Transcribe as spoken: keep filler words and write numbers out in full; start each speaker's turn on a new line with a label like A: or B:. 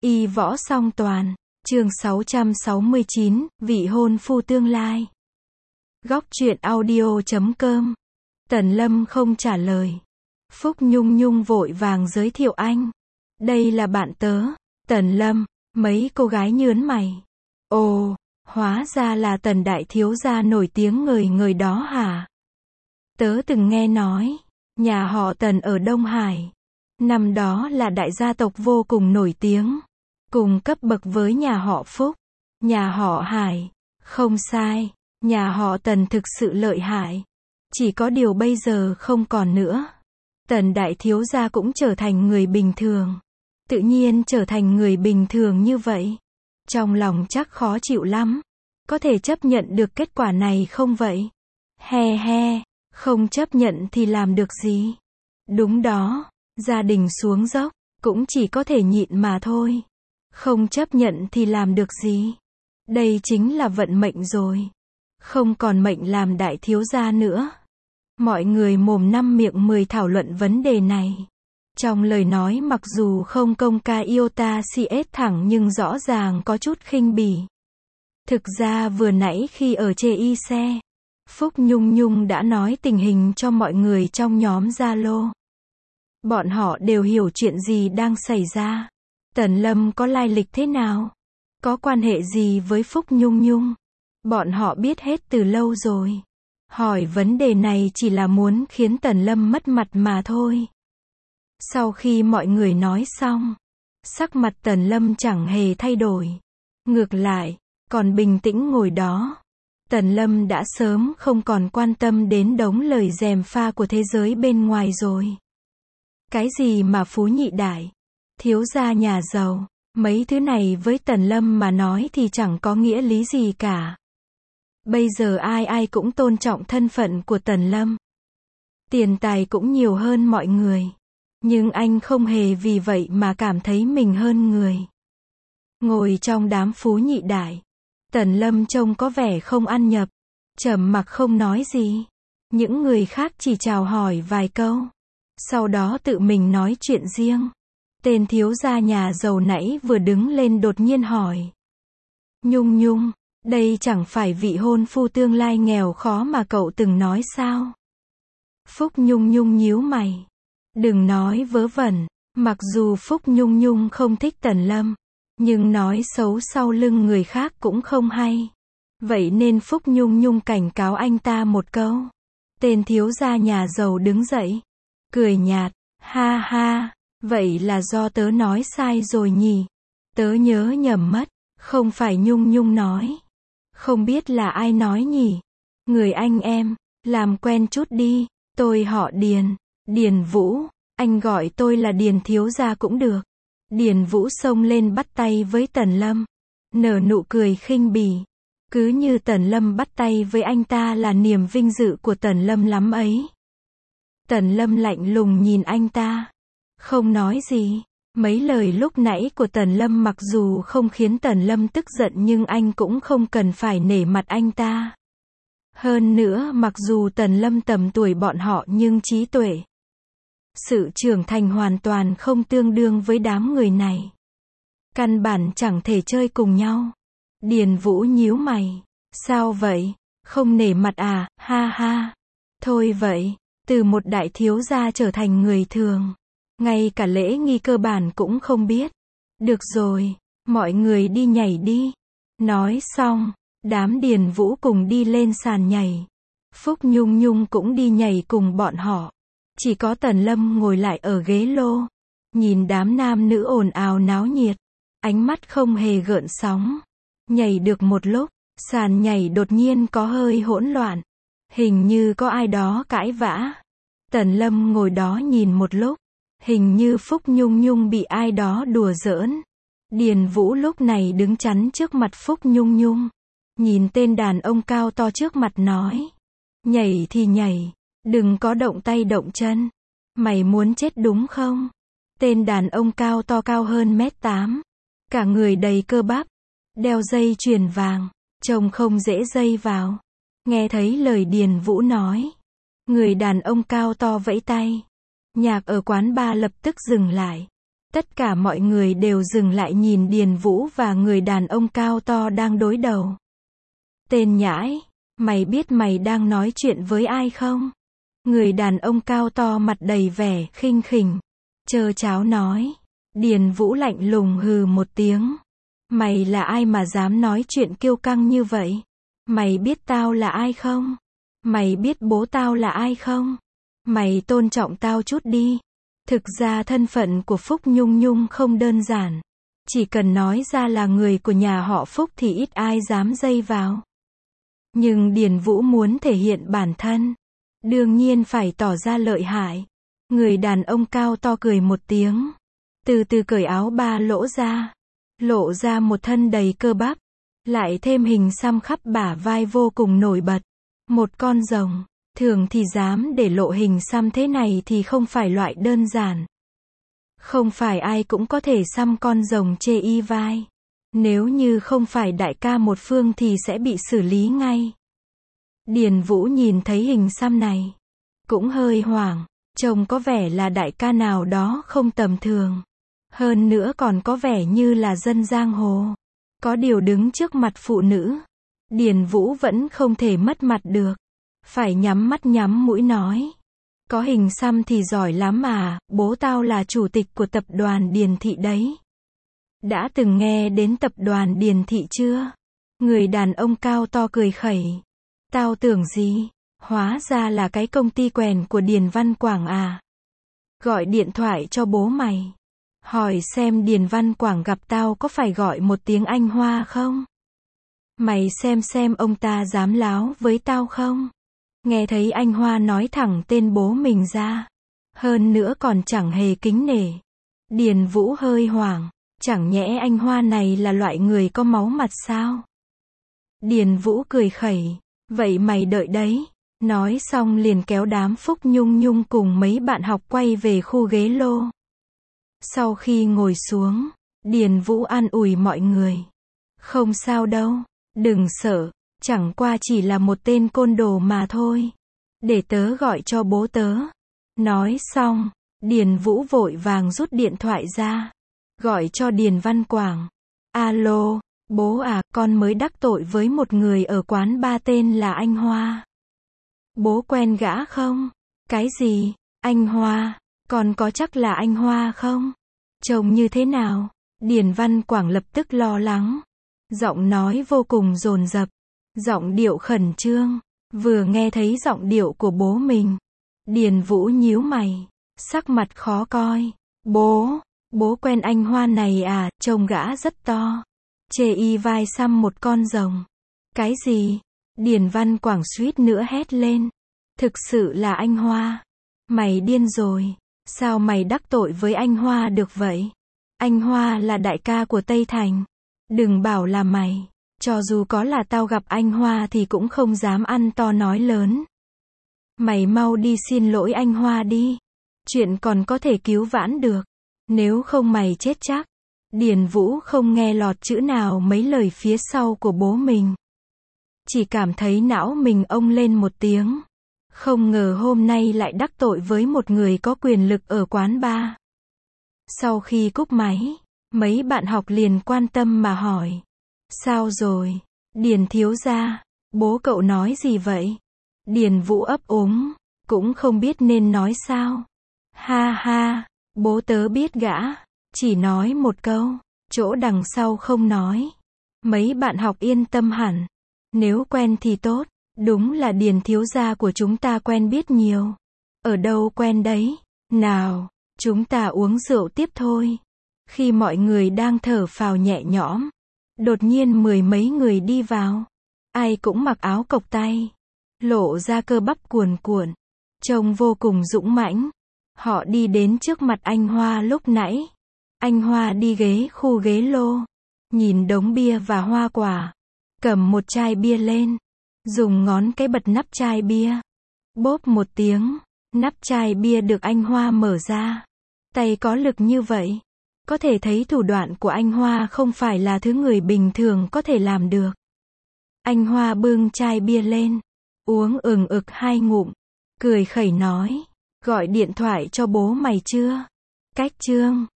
A: Y võ song toàn, chương sáu trăm sáu mươi chín, vị hôn phu tương lai. Góc truyện audio chấm com. Tần Lâm không trả lời. Phúc Nhung Nhung vội vàng giới thiệu anh. Đây là bạn tớ, Tần Lâm. Mấy cô gái nhớn mày. Ồ, hóa ra là Tần đại thiếu gia nổi tiếng người người đó hả? Tớ từng nghe nói, nhà họ Tần ở Đông Hải. Năm đó là đại gia tộc vô cùng nổi tiếng. Cùng cấp bậc với nhà họ Phúc. Nhà họ Hải. Không sai, nhà họ Tần thực sự lợi hại. Chỉ có điều bây giờ không còn nữa. Tần đại thiếu gia cũng trở thành người bình thường. Tự nhiên trở thành người bình thường như vậy. Trong lòng chắc khó chịu lắm. Có thể chấp nhận được kết quả này không vậy? He he, không chấp nhận thì làm được gì? Đúng đó, gia đình xuống dốc, cũng chỉ có thể nhịn mà thôi. Không chấp nhận thì làm được gì? Đây chính là vận mệnh rồi. Không còn mệnh làm đại thiếu gia nữa. Mọi người mồm năm miệng mười thảo luận vấn đề này. Trong lời nói mặc dù không công ca iota cs thẳng nhưng rõ ràng có chút khinh bỉ. Thực ra vừa nãy khi ở chê y xe, Phúc Nhung Nhung đã nói tình hình cho mọi người trong nhóm Zalo. Bọn họ đều hiểu chuyện gì đang xảy ra. Tần Lâm có lai lịch thế nào? Có quan hệ gì với Phúc Nhung Nhung? Bọn họ biết hết từ lâu rồi. Hỏi vấn đề này chỉ là muốn khiến Tần Lâm mất mặt mà thôi. Sau khi mọi người nói xong, sắc mặt Tần Lâm chẳng hề thay đổi. Ngược lại, còn bình tĩnh ngồi đó. Tần Lâm đã sớm không còn quan tâm đến đống lời gièm pha của thế giới bên ngoài rồi. Cái gì mà phú nhị đại, thiếu gia nhà giàu, mấy thứ này với Tần Lâm mà nói thì chẳng có nghĩa lý gì cả. Bây giờ ai ai cũng tôn trọng thân phận của Tần Lâm. Tiền tài cũng nhiều hơn mọi người. Nhưng anh không hề vì vậy mà cảm thấy mình hơn người. Ngồi trong đám phú nhị đại, Tần Lâm trông có vẻ không ăn nhập, trầm mặc không nói gì. Những người khác chỉ chào hỏi vài câu, sau đó tự mình nói chuyện riêng. Tên thiếu gia nhà giàu nãy vừa đứng lên đột nhiên hỏi. Nhung Nhung, đây chẳng phải vị hôn phu tương lai nghèo khó mà cậu từng nói sao? Phúc Nhung Nhung nhíu mày. Đừng nói vớ vẩn, mặc dù Phúc Nhung Nhung không thích Tần Lâm, nhưng nói xấu sau lưng người khác cũng không hay. Vậy nên Phúc Nhung Nhung cảnh cáo anh ta một câu. Tên thiếu gia nhà giàu đứng dậy, cười nhạt, ha ha, vậy là do tớ nói sai rồi nhỉ? Tớ nhớ nhầm mất, không phải Nhung Nhung nói. Không biết là ai nói nhỉ? Người anh em, làm quen chút đi, tôi họ Điền. Điền Vũ, anh gọi tôi là Điền thiếu gia cũng được. Điền Vũ xông lên bắt tay với Tần Lâm, nở nụ cười khinh bỉ. Cứ như Tần Lâm bắt tay với anh ta là niềm vinh dự của Tần Lâm lắm ấy. Tần Lâm lạnh lùng nhìn anh ta, không nói gì. Mấy lời lúc nãy của Tần Lâm mặc dù không khiến Tần Lâm tức giận nhưng anh cũng không cần phải nể mặt anh ta. Hơn nữa mặc dù Tần Lâm tầm tuổi bọn họ nhưng trí tuệ, sự trưởng thành hoàn toàn không tương đương với đám người này. Căn bản chẳng thể chơi cùng nhau. Điền Vũ nhíu mày. Sao vậy? Không nể mặt à? Ha ha. Thôi vậy, từ một đại thiếu gia trở thành người thường. Ngay cả lễ nghi cơ bản cũng không biết. Được rồi, mọi người đi nhảy đi. Nói xong, đám Điền Vũ cùng đi lên sàn nhảy. Phúc Nhung Nhung cũng đi nhảy cùng bọn họ. Chỉ có Tần Lâm ngồi lại ở ghế lô. Nhìn đám nam nữ ồn ào náo nhiệt. Ánh mắt không hề gợn sóng. Nhảy được một lúc, sàn nhảy đột nhiên có hơi hỗn loạn. Hình như có ai đó cãi vã. Tần Lâm ngồi đó nhìn một lúc. Hình như Phúc Nhung Nhung bị ai đó đùa giỡn. Điền Vũ lúc này đứng chắn trước mặt Phúc Nhung Nhung. Nhìn tên đàn ông cao to trước mặt nói. Nhảy thì nhảy. Đừng có động tay động chân. Mày muốn chết đúng không? Tên đàn ông cao to cao hơn mét tám. Cả người đầy cơ bắp. Đeo dây chuyền vàng. Trông không dễ dây vào. Nghe thấy lời Điền Vũ nói. Người đàn ông cao to vẫy tay. Nhạc ở quán bar lập tức dừng lại. Tất cả mọi người đều dừng lại nhìn Điền Vũ và người đàn ông cao to đang đối đầu. Tên nhãi, mày biết mày đang nói chuyện với ai không? Người đàn ông cao to mặt đầy vẻ khinh khỉnh, trơ tráo nói. Điền Vũ lạnh lùng hừ một tiếng. Mày là ai mà dám nói chuyện kiêu căng như vậy? Mày biết tao là ai không? Mày biết bố tao là ai không? Mày tôn trọng tao chút đi. Thực ra thân phận của Phúc Nhung Nhung không đơn giản. Chỉ cần nói ra là người của nhà họ Phúc thì ít ai dám dây vào. Nhưng Điền Vũ muốn thể hiện bản thân. Đương nhiên phải tỏ ra lợi hại. Người đàn ông cao to cười một tiếng. Từ từ cởi áo ba lỗ ra. Lộ ra một thân đầy cơ bắp. Lại thêm hình xăm khắp bả vai vô cùng nổi bật. Một con rồng. Thường thì dám để lộ hình xăm thế này thì không phải loại đơn giản. Không phải ai cũng có thể xăm con rồng chê y vai. Nếu như không phải đại ca một phương thì sẽ bị xử lý ngay. Điền Vũ nhìn thấy hình xăm này. Cũng hơi hoảng. Trông có vẻ là đại ca nào đó không tầm thường. Hơn nữa còn có vẻ như là dân giang hồ. Có điều đứng trước mặt phụ nữ. Điền Vũ vẫn không thể mất mặt được. Phải nhắm mắt nhắm mũi nói. Có hình xăm thì giỏi lắm à, bố tao là chủ tịch của tập đoàn Điền Thị đấy. Đã từng nghe đến tập đoàn Điền Thị chưa? Người đàn ông cao to cười khẩy. Tao tưởng gì? Hóa ra là cái công ty quèn của Điền Văn Quảng à. Gọi điện thoại cho bố mày. Hỏi xem Điền Văn Quảng gặp tao có phải gọi một tiếng anh Hoa không? Mày xem xem ông ta dám láo với tao không? Nghe thấy anh Hoa nói thẳng tên bố mình ra. Hơn nữa còn chẳng hề kính nể. Điền Vũ hơi hoảng. Chẳng nhẽ anh Hoa này là loại người có máu mặt sao? Điền Vũ cười khẩy. Vậy mày đợi đấy. Nói xong liền kéo đám Phúc Nhung Nhung cùng mấy bạn học quay về khu ghế lô. Sau khi ngồi xuống, Điền Vũ an ủi mọi người. Không sao đâu, đừng sợ, chẳng qua chỉ là một tên côn đồ mà thôi. Để tớ gọi cho bố tớ. Nói xong, Điền Vũ vội vàng rút điện thoại ra. Gọi cho Điền Văn Quảng. Alo, bố à, con mới đắc tội với một người ở quán ba tên là anh Hoa. Bố quen gã không? Cái gì? Anh Hoa? Con có chắc là anh Hoa không? Trông như thế nào? Điền Văn Quảng lập tức lo lắng. Giọng nói vô cùng dồn dập. Giọng điệu khẩn trương. Vừa nghe thấy giọng điệu của bố mình. Điền Vũ nhíu mày. Sắc mặt khó coi. Bố, bố quen anh Hoa này à, trông gã rất to. Chê y vai xăm một con rồng. Cái gì? Điền Văn Quảng suýt nữa hét lên. Thực sự là anh Hoa. Mày điên rồi. Sao mày đắc tội với anh Hoa được vậy? Anh Hoa là đại ca của Tây Thành. Đừng bảo là mày. Cho dù có là tao gặp anh Hoa thì cũng không dám ăn to nói lớn. Mày mau đi xin lỗi anh Hoa đi. Chuyện còn có thể cứu vãn được. Nếu không mày chết chắc. Điền Vũ không nghe lọt chữ nào mấy lời phía sau của bố mình. Chỉ cảm thấy não mình ông lên một tiếng. Không ngờ hôm nay lại đắc tội với một người có quyền lực ở quán bar. Sau khi cúp máy, mấy bạn học liền quan tâm mà hỏi. Sao rồi? Điền thiếu gia, bố cậu nói gì vậy? Điền Vũ ấp úng, cũng không biết nên nói sao. Ha ha, bố tớ biết gã, chỉ nói một câu, chỗ đằng sau không nói. Mấy bạn học yên tâm hẳn. Nếu quen thì tốt. Đúng là Điền thiếu gia của chúng ta quen biết nhiều. Ở đâu quen đấy? Nào, chúng ta uống rượu tiếp thôi. Khi mọi người đang thở phào nhẹ nhõm, đột nhiên mười mấy người đi vào. Ai cũng mặc áo cộc tay, lộ ra cơ bắp cuồn cuộn, trông vô cùng dũng mãnh. Họ đi đến trước mặt anh Hoa lúc nãy. Anh Hoa đi ghế khu ghế lô, nhìn đống bia và hoa quả, cầm một chai bia lên. Dùng ngón cái bật nắp chai bia. Bốp một tiếng, nắp chai bia được anh Hoa mở ra. Tay có lực như vậy. Có thể thấy thủ đoạn của anh Hoa không phải là thứ người bình thường có thể làm được. Anh Hoa bưng chai bia lên, uống ừng ực hai ngụm, cười khẩy nói, gọi điện thoại cho bố mày chưa? Cách chương